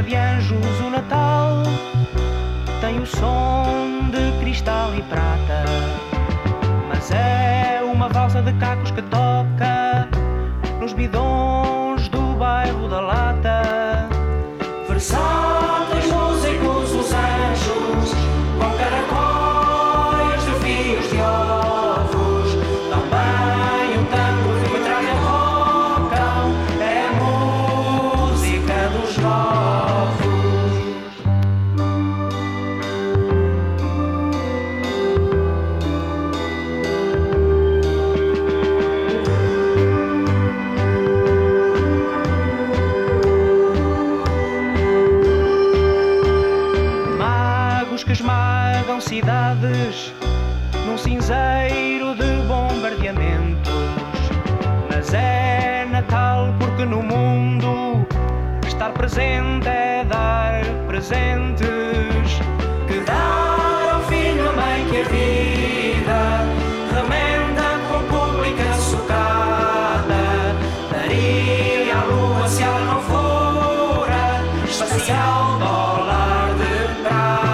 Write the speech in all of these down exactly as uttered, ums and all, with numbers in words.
de anjos o Natal tem o som de cristal e prata, mas é uma valsa de cacos que toca nos bidões do bairro da Lata. Versáteis músicos os anjos, com caracóis de fios de ovos, também um tango de metralha tocam, é a música dos novos. Que esmagam cidades num cinzeiro de bombardeamentos, mas é Natal porque no mundo estar presente é dar presentes. Que dar ao filho a mãe que a vida remenda com pública socada, daria à lua se ela não fora espacial dólar de prata.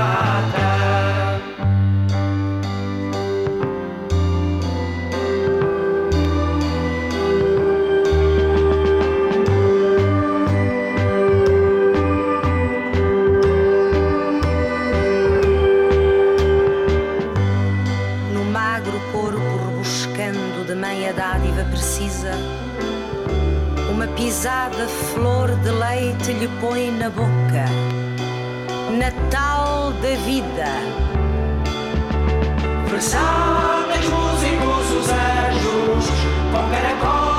Dádiva precisa, uma pisada flor de leite lhe põe na boca. Natal da vida. Versáteis músicos os anjos, com caracóis